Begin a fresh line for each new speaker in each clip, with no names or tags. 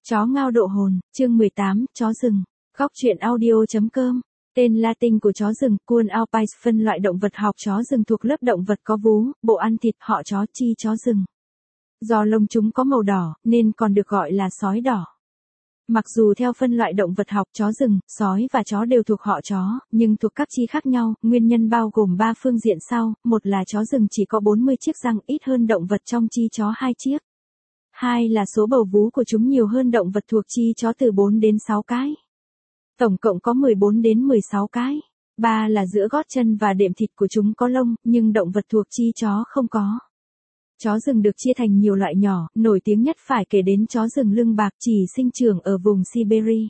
Chó ngao độ hồn, chương 18, chó rừng. Góc truyện audio.com. Tên Latin của chó rừng, Cuon Alpis, phân loại động vật học chó rừng thuộc lớp động vật có vú, bộ ăn thịt, họ chó chi chó rừng. Do lông chúng có màu đỏ, nên còn được gọi là sói đỏ. Mặc dù theo phân loại động vật học chó rừng, sói và chó đều thuộc họ chó, nhưng thuộc các chi khác nhau, nguyên nhân bao gồm 3 phương diện sau, một là chó rừng chỉ có 40 chiếc răng ít hơn động vật trong chi chó 2 chiếc. 2 là số bầu vú của chúng nhiều hơn động vật thuộc chi chó từ 4 đến 6 cái. Tổng cộng có 14 đến 16 cái. 3 là giữa gót chân và đệm thịt của chúng có lông, nhưng động vật thuộc chi chó không có. Chó rừng được chia thành nhiều loại nhỏ, nổi tiếng nhất phải kể đến chó rừng lưng bạc chỉ sinh trưởng ở vùng Siberia.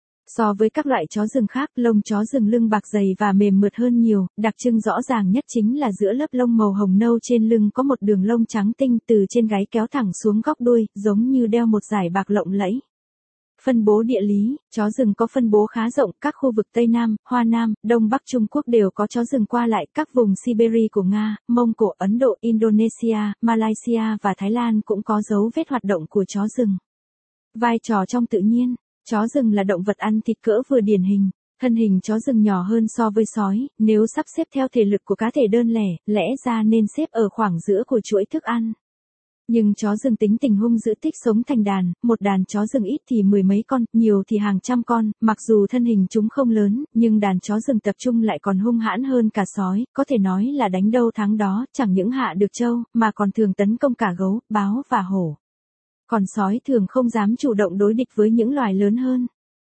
So với các loại chó rừng khác, lông chó rừng lưng bạc dày và mềm mượt hơn nhiều, đặc trưng rõ ràng nhất chính là giữa lớp lông màu hồng nâu trên lưng có một đường lông trắng tinh từ trên gáy kéo thẳng xuống góc đuôi, giống như đeo một dải bạc lộng lẫy. Phân bố địa lý, chó rừng có phân bố khá rộng, các khu vực Tây Nam, Hoa Nam, Đông Bắc Trung Quốc đều có chó rừng qua lại, các vùng Siberia của Nga, Mông Cổ, Ấn Độ, Indonesia, Malaysia và Thái Lan cũng có dấu vết hoạt động của chó rừng. Vai trò trong tự nhiên, chó rừng là động vật ăn thịt cỡ vừa điển hình. Thân hình chó rừng nhỏ hơn so với sói, nếu sắp xếp theo thể lực của cá thể đơn lẻ, lẽ ra nên xếp ở khoảng giữa của chuỗi thức ăn. Nhưng chó rừng tính tình hung dữ, thích sống thành đàn, một đàn chó rừng ít thì 10 mấy con, nhiều thì hàng trăm con, mặc dù thân hình chúng không lớn, nhưng đàn chó rừng tập trung lại còn hung hãn hơn cả sói, có thể nói là đánh đâu thắng đó, chẳng những hạ được trâu, mà còn thường tấn công cả gấu, báo và hổ. Còn sói thường không dám chủ động đối địch với những loài lớn hơn.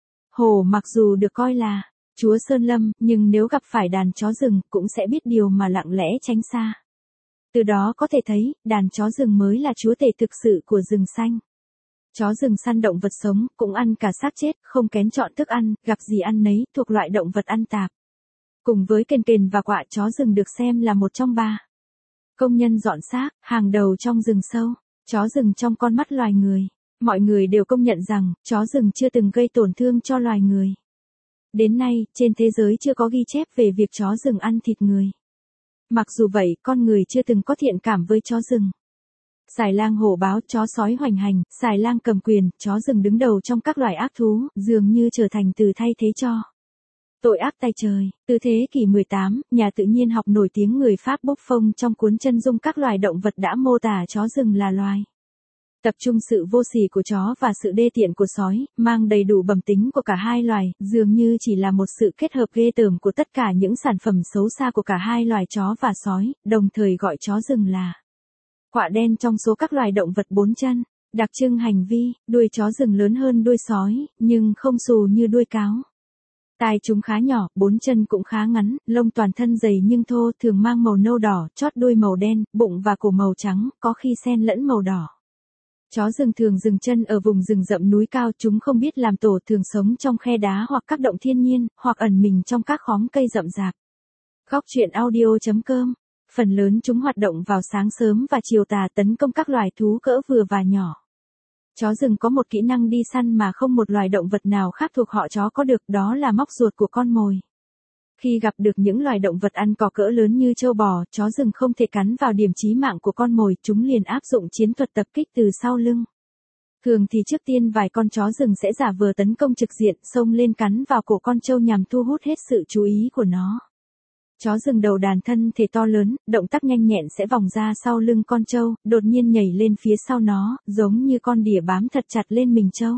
Hổ mặc dù được coi là chúa sơn lâm, nhưng nếu gặp phải đàn chó rừng, cũng sẽ biết điều mà lặng lẽ tránh xa. Từ đó có thể thấy, đàn chó rừng mới là chúa tể thực sự của rừng xanh. Chó rừng săn động vật sống, cũng ăn cả xác chết, không kén chọn thức ăn, gặp gì ăn nấy, thuộc loại động vật ăn tạp. Cùng với kền và quạ, chó rừng được xem là một trong 3 công nhân dọn xác, hàng đầu trong rừng sâu. Chó rừng trong con mắt loài người. Mọi người đều công nhận rằng, chó rừng chưa từng gây tổn thương cho loài người. Đến nay, trên thế giới chưa có ghi chép về việc chó rừng ăn thịt người. Mặc dù vậy, con người chưa từng có thiện cảm với chó rừng. Xài lang hổ báo, chó sói hoành hành, xài lang cầm quyền, chó rừng đứng đầu trong các loài ác thú, dường như trở thành từ thay thế cho tội ác tay trời. Từ thế kỷ 18, nhà tự nhiên học nổi tiếng người Pháp Buffon trong cuốn Chân dung các loài động vật đã mô tả chó rừng là loài tập trung sự vô sỉ của chó và sự đê tiện của sói, mang đầy đủ bẩm tính của cả hai loài, dường như chỉ là một sự kết hợp ghê tởm của tất cả những sản phẩm xấu xa của cả hai loài chó và sói, đồng thời gọi chó rừng là quạ đen trong số các loài động vật 4 chân. Đặc trưng hành vi, đuôi chó rừng lớn hơn đuôi sói, nhưng không xù như đuôi cáo. Tai chúng khá nhỏ, 4 chân cũng khá ngắn, lông toàn thân dày nhưng thô, thường mang màu nâu đỏ, chót đuôi màu đen, bụng và cổ màu trắng, có khi xen lẫn màu đỏ. Chó rừng thường dừng chân ở vùng rừng rậm núi cao, chúng không biết làm tổ, thường sống trong khe đá hoặc các động thiên nhiên, hoặc ẩn mình trong các khóm cây rậm rạp. Góc truyện audio.com. Phần lớn chúng hoạt động vào sáng sớm và chiều tà, tấn công các loài thú cỡ vừa và nhỏ. Chó rừng có một kỹ năng đi săn mà không một loài động vật nào khác thuộc họ chó có được, đó là móc ruột của con mồi. Khi gặp được những loài động vật ăn cỏ cỡ lớn như trâu bò, chó rừng không thể cắn vào điểm chí mạng của con mồi, chúng liền áp dụng chiến thuật tập kích từ sau lưng. Thường thì trước tiên vài con chó rừng sẽ giả vờ tấn công trực diện, xông lên cắn vào cổ con trâu nhằm thu hút hết sự chú ý của nó. Chó rừng đầu đàn thân thể to lớn, động tác nhanh nhẹn sẽ vòng ra sau lưng con trâu, đột nhiên nhảy lên phía sau nó, giống như con đỉa bám thật chặt lên mình trâu.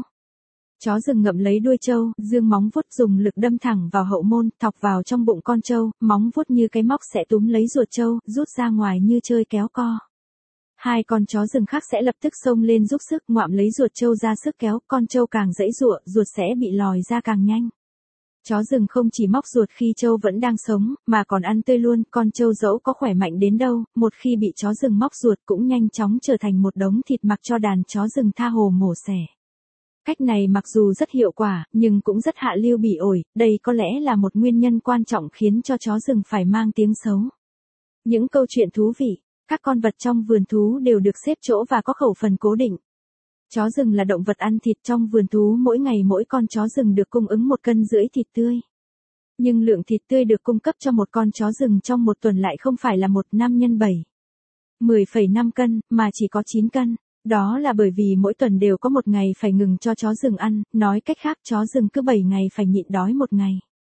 Chó rừng ngậm lấy đuôi trâu, dương móng vuốt dùng lực đâm thẳng vào hậu môn, thọc vào trong bụng con trâu, móng vuốt như cái móc sẽ túm lấy ruột trâu, rút ra ngoài như chơi kéo co. 2 con chó rừng khác sẽ lập tức xông lên giúp sức, ngoạm lấy ruột trâu ra sức kéo, con trâu càng giãy giụa, ruột sẽ bị lòi ra càng nhanh. Chó rừng không chỉ móc ruột khi trâu vẫn đang sống, mà còn ăn tươi luôn, con trâu dẫu có khỏe mạnh đến đâu, một khi bị chó rừng móc ruột cũng nhanh chóng trở thành một đống thịt mặc cho đàn chó rừng tha hồ mổ xẻ. Cách này mặc dù rất hiệu quả, nhưng cũng rất hạ lưu bỉ ổi, đây có lẽ là một nguyên nhân quan trọng khiến cho chó rừng phải mang tiếng xấu. Những câu chuyện thú vị, các con vật trong vườn thú đều được xếp chỗ và có khẩu phần cố định. Chó rừng là động vật ăn thịt, trong vườn thú mỗi ngày mỗi con chó rừng được cung ứng 1,5 cân thịt tươi. Nhưng lượng thịt tươi được cung cấp cho một con chó rừng trong một tuần lại không phải là 1,5 x 7. 10,5 cân, mà chỉ có 9 cân. Đó là bởi vì mỗi tuần đều có một ngày phải ngừng cho chó rừng ăn, nói cách khác chó rừng cứ 7 ngày phải nhịn đói một ngày.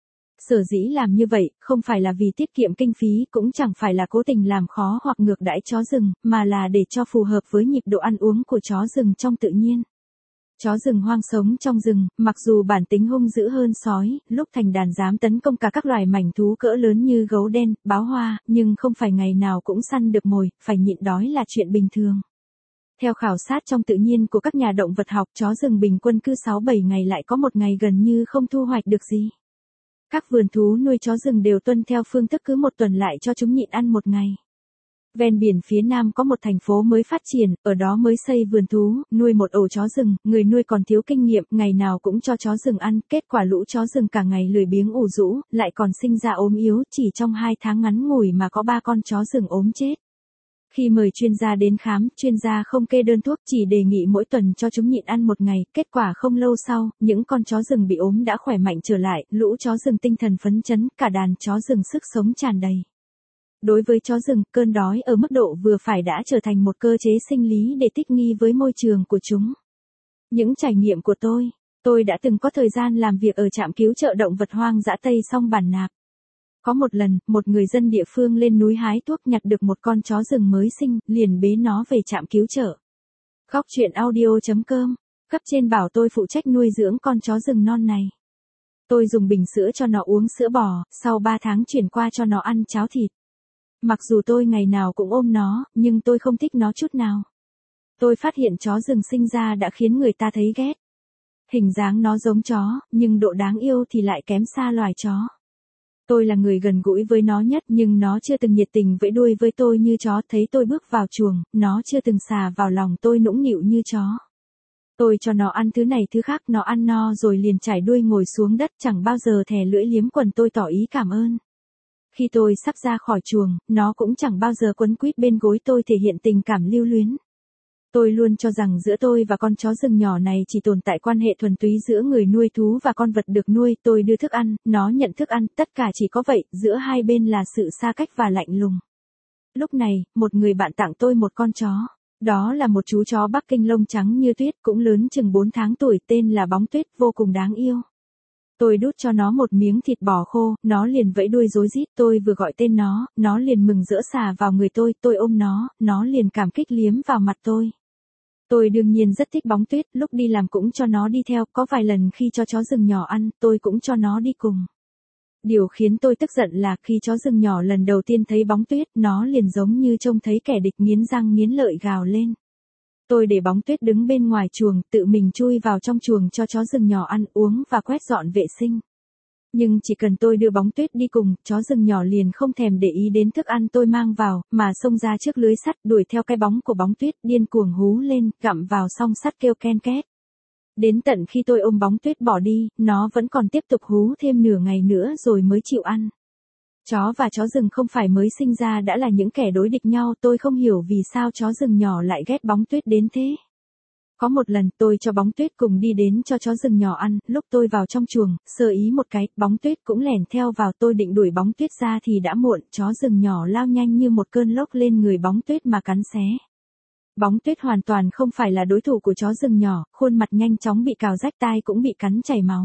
Sở dĩ làm như vậy, không phải là vì tiết kiệm kinh phí, cũng chẳng phải là cố tình làm khó hoặc ngược đãi chó rừng, mà là để cho phù hợp với nhịp độ ăn uống của chó rừng trong tự nhiên. Chó rừng hoang sống trong rừng, mặc dù bản tính hung dữ hơn sói, lúc thành đàn dám tấn công cả các loài mảnh thú cỡ lớn như gấu đen, báo hoa, nhưng không phải ngày nào cũng săn được mồi, phải nhịn đói là chuyện bình thường. Theo khảo sát trong tự nhiên của các nhà động vật học, chó rừng bình quân cứ 6-7 ngày lại có một ngày gần như không thu hoạch được gì. Các vườn thú nuôi chó rừng đều tuân theo phương thức cứ một tuần lại cho chúng nhịn ăn một ngày. Ven biển phía Nam có một thành phố mới phát triển, ở đó mới xây vườn thú, nuôi một ổ chó rừng, người nuôi còn thiếu kinh nghiệm, ngày nào cũng cho chó rừng ăn, kết quả lũ chó rừng cả ngày lười biếng ủ rũ, lại còn sinh ra ốm yếu, chỉ trong 2 tháng ngắn ngủi mà có 3 con chó rừng ốm chết. Khi mời chuyên gia đến khám, chuyên gia không kê đơn thuốc, chỉ đề nghị mỗi tuần cho chúng nhịn ăn một ngày, kết quả không lâu sau, những con chó rừng bị ốm đã khỏe mạnh trở lại, lũ chó rừng tinh thần phấn chấn, cả đàn chó rừng sức sống tràn đầy. Đối với chó rừng, cơn đói ở mức độ vừa phải đã trở thành một cơ chế sinh lý để thích nghi với môi trường của chúng. Những trải nghiệm của tôi đã từng có thời gian làm việc ở trạm cứu trợ động vật hoang dã Tây Song Bản Nạp. Có một lần, một người dân địa phương lên núi hái thuốc nhặt được một con chó rừng mới sinh, liền bế nó về trạm cứu trợ. Góc truyện audio.com, cấp trên bảo tôi phụ trách nuôi dưỡng con chó rừng non này. Tôi dùng bình sữa cho nó uống sữa bò, sau 3 tháng chuyển qua cho nó ăn cháo thịt. Mặc dù tôi ngày nào cũng ôm nó, nhưng tôi không thích nó chút nào. Tôi phát hiện chó rừng sinh ra đã khiến người ta thấy ghét. Hình dáng nó giống chó, nhưng độ đáng yêu thì lại kém xa loài chó. Tôi là người gần gũi với nó nhất nhưng nó chưa từng nhiệt tình vẫy đuôi với tôi như chó, thấy tôi bước vào chuồng, nó chưa từng xà vào lòng tôi nũng nịu như chó. Tôi cho nó ăn thứ này thứ khác, nó ăn no rồi liền chải đuôi ngồi xuống đất, chẳng bao giờ thè lưỡi liếm quần tôi tỏ ý cảm ơn. Khi tôi sắp ra khỏi chuồng, nó cũng chẳng bao giờ quấn quýt bên gối tôi thể hiện tình cảm lưu luyến. Tôi luôn cho rằng giữa tôi và con chó rừng nhỏ này chỉ tồn tại quan hệ thuần túy giữa người nuôi thú và con vật được nuôi, tôi đưa thức ăn, nó nhận thức ăn, tất cả chỉ có vậy, giữa hai bên là sự xa cách và lạnh lùng. Lúc này, một người bạn tặng tôi một con chó. Đó là một chú chó Bắc Kinh lông trắng như tuyết, cũng lớn chừng 4 tháng tuổi, tên là Bóng Tuyết, vô cùng đáng yêu. Tôi đút cho nó một miếng thịt bò khô, nó liền vẫy đuôi rối rít, tôi vừa gọi tên nó liền mừng rỡ xà vào người tôi ôm nó liền cảm kích liếm vào mặt tôi. Tôi đương nhiên rất thích Bóng Tuyết, lúc đi làm cũng cho nó đi theo, có vài lần khi cho chó rừng nhỏ ăn, tôi cũng cho nó đi cùng. Điều khiến tôi tức giận là khi chó rừng nhỏ lần đầu tiên thấy Bóng Tuyết, nó liền giống như trông thấy kẻ địch, nghiến răng nghiến lợi gào lên. Tôi để Bóng Tuyết đứng bên ngoài chuồng, tự mình chui vào trong chuồng cho chó rừng nhỏ ăn uống và quét dọn vệ sinh. Nhưng chỉ cần tôi đưa Bóng Tuyết đi cùng, chó rừng nhỏ liền không thèm để ý đến thức ăn tôi mang vào, mà xông ra trước lưới sắt, đuổi theo cái bóng của Bóng Tuyết, điên cuồng hú lên, gặm vào song sắt kêu ken két. Đến tận khi tôi ôm Bóng Tuyết bỏ đi, nó vẫn còn tiếp tục hú thêm nửa ngày nữa rồi mới chịu ăn. Chó và chó rừng không phải mới sinh ra đã là những kẻ đối địch nhau, tôi không hiểu vì sao chó rừng nhỏ lại ghét Bóng Tuyết đến thế. Có một lần tôi cho Bóng Tuyết cùng đi đến cho chó rừng nhỏ ăn, lúc tôi vào trong chuồng, sơ ý một cái, Bóng Tuyết cũng lẻn theo vào, tôi định đuổi Bóng Tuyết ra thì đã muộn, chó rừng nhỏ lao nhanh như một cơn lốc lên người Bóng Tuyết mà cắn xé. Bóng Tuyết hoàn toàn không phải là đối thủ của chó rừng nhỏ, khuôn mặt nhanh chóng bị cào rách, tai cũng bị cắn chảy máu.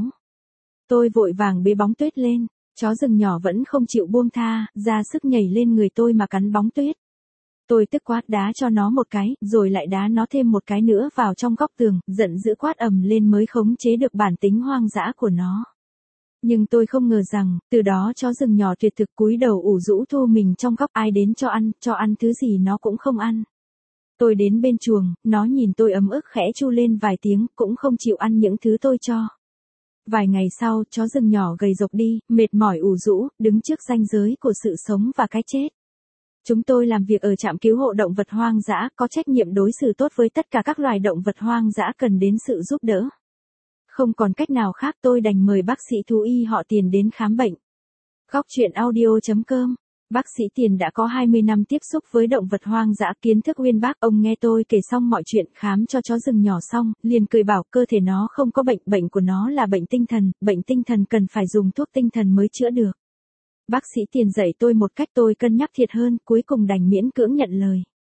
Tôi vội vàng bế Bóng Tuyết lên, chó rừng nhỏ vẫn không chịu buông tha, ra sức nhảy lên người tôi mà cắn Bóng Tuyết. Tôi tức quá đá cho nó một cái, rồi lại đá nó thêm một cái nữa vào trong góc tường, giận dữ quát ầm lên mới khống chế được bản tính hoang dã của nó. Nhưng tôi không ngờ rằng, từ đó chó rừng nhỏ tuyệt thực cúi đầu ủ rũ thu mình trong góc, ai đến cho ăn thứ gì nó cũng không ăn. Tôi đến bên chuồng, nó nhìn tôi ấm ức khẽ chu lên vài tiếng, cũng không chịu ăn những thứ tôi cho. Vài ngày sau, chó rừng nhỏ gầy rộc đi, mệt mỏi ủ rũ, đứng trước ranh giới của sự sống và cái chết. Chúng tôi làm việc ở trạm cứu hộ động vật hoang dã, có trách nhiệm đối xử tốt với tất cả các loài động vật hoang dã cần đến sự giúp đỡ. Không còn cách nào khác, tôi đành mời bác sĩ thú y họ Tiền đến khám bệnh. Góc truyện audio.com. Bác sĩ Tiền đã có 20 năm tiếp xúc với động vật hoang dã, kiến thức uyên bác. Ông nghe tôi kể xong mọi chuyện, khám cho chó rừng nhỏ xong, liền cười bảo cơ thể nó không có bệnh, bệnh của nó là bệnh tinh thần cần phải dùng thuốc tinh thần mới chữa được. Bác sĩ Tiền dạy tôi một cách tôi cân nhắc thiệt hơn, cuối cùng đành miễn cưỡng nhận lời.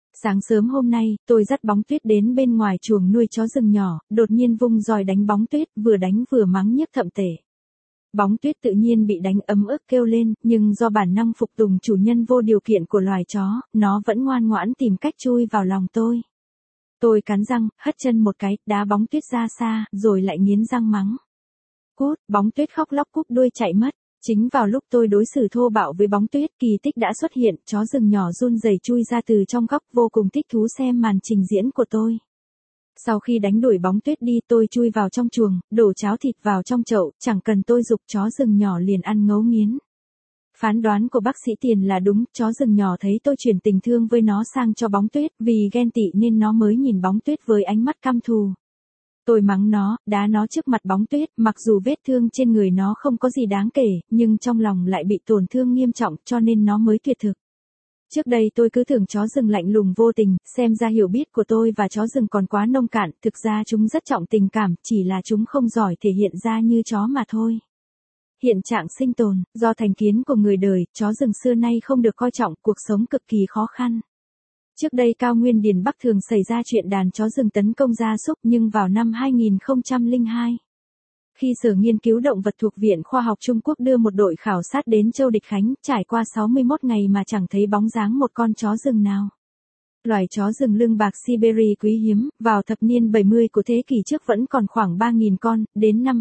Sáng sớm hôm nay, tôi dắt Bóng Tuyết đến bên ngoài chuồng nuôi chó rừng nhỏ, đột nhiên vung roi đánh Bóng Tuyết, vừa đánh vừa mắng nhiếc thậm tệ. Bóng Tuyết tự nhiên bị đánh ấm ức kêu lên, nhưng do bản năng phục tùng chủ nhân vô điều kiện của loài chó, nó vẫn ngoan ngoãn tìm cách chui vào lòng tôi. Tôi cắn răng, hất chân một cái, đá Bóng Tuyết ra xa, rồi lại nghiến răng mắng. Cút, Bóng Tuyết khóc lóc cúp đuôi chạy mất. Chính vào lúc tôi đối xử thô bạo với Bóng Tuyết, kỳ tích đã xuất hiện, chó rừng nhỏ run rẩy chui ra từ trong góc, vô cùng thích thú xem màn trình diễn của tôi. Sau khi đánh đuổi Bóng Tuyết đi, tôi chui vào trong chuồng, đổ cháo thịt vào trong chậu, chẳng cần tôi giục chó rừng nhỏ liền ăn ngấu nghiến. Phán đoán của bác sĩ Tiền là đúng, chó rừng nhỏ thấy tôi chuyển tình thương với nó sang cho Bóng Tuyết, vì ghen tị nên nó mới nhìn Bóng Tuyết với ánh mắt căm thù. Tôi mắng nó, đá nó trước mặt Bóng Tuyết, mặc dù vết thương trên người nó không có gì đáng kể, nhưng trong lòng lại bị tổn thương nghiêm trọng cho nên nó mới tuyệt thực. Trước đây tôi cứ tưởng chó rừng lạnh lùng vô tình, xem ra hiểu biết của tôi và chó rừng còn quá nông cạn, thực ra chúng rất trọng tình cảm, chỉ là chúng không giỏi thể hiện ra như chó mà thôi. Hiện trạng sinh tồn, do thành kiến của người đời, chó rừng xưa nay không được coi trọng, cuộc sống cực kỳ khó khăn. Trước đây cao nguyên Điền Bắc thường xảy ra chuyện đàn chó rừng tấn công gia súc, nhưng vào năm 2002, khi Sở Nghiên cứu Động vật thuộc Viện Khoa học Trung Quốc đưa một đội khảo sát đến Châu Địch Khánh, trải qua 61 ngày mà chẳng thấy bóng dáng một con chó rừng nào. Loài chó rừng lưng bạc Siberia quý hiếm, vào thập niên 70 của thế kỷ trước vẫn còn khoảng 3.000 con, đến năm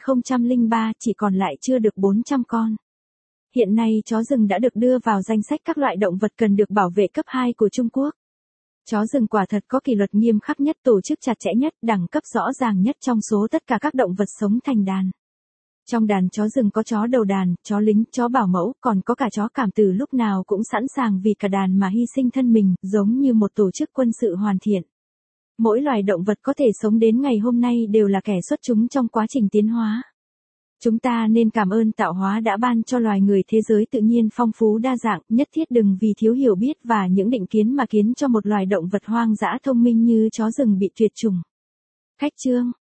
2003 chỉ còn lại chưa được 400 con. Hiện nay chó rừng đã được đưa vào danh sách các loại động vật cần được bảo vệ cấp 2 của Trung Quốc. Chó rừng quả thật có kỷ luật nghiêm khắc nhất, tổ chức chặt chẽ nhất, đẳng cấp rõ ràng nhất trong số tất cả các động vật sống thành đàn. Trong đàn chó rừng có chó đầu đàn, chó lính, chó bảo mẫu, còn có cả chó cảm tử lúc nào cũng sẵn sàng vì cả đàn mà hy sinh thân mình, giống như một tổ chức quân sự hoàn thiện. Mỗi loài động vật có thể sống đến ngày hôm nay đều là kẻ xuất chúng trong quá trình tiến hóa. Chúng ta nên cảm ơn tạo hóa đã ban cho loài người thế giới tự nhiên phong phú đa dạng, nhất thiết đừng vì thiếu hiểu biết và những định kiến mà khiến cho một loài động vật hoang dã thông minh như chó rừng bị tuyệt chủng. Khách chương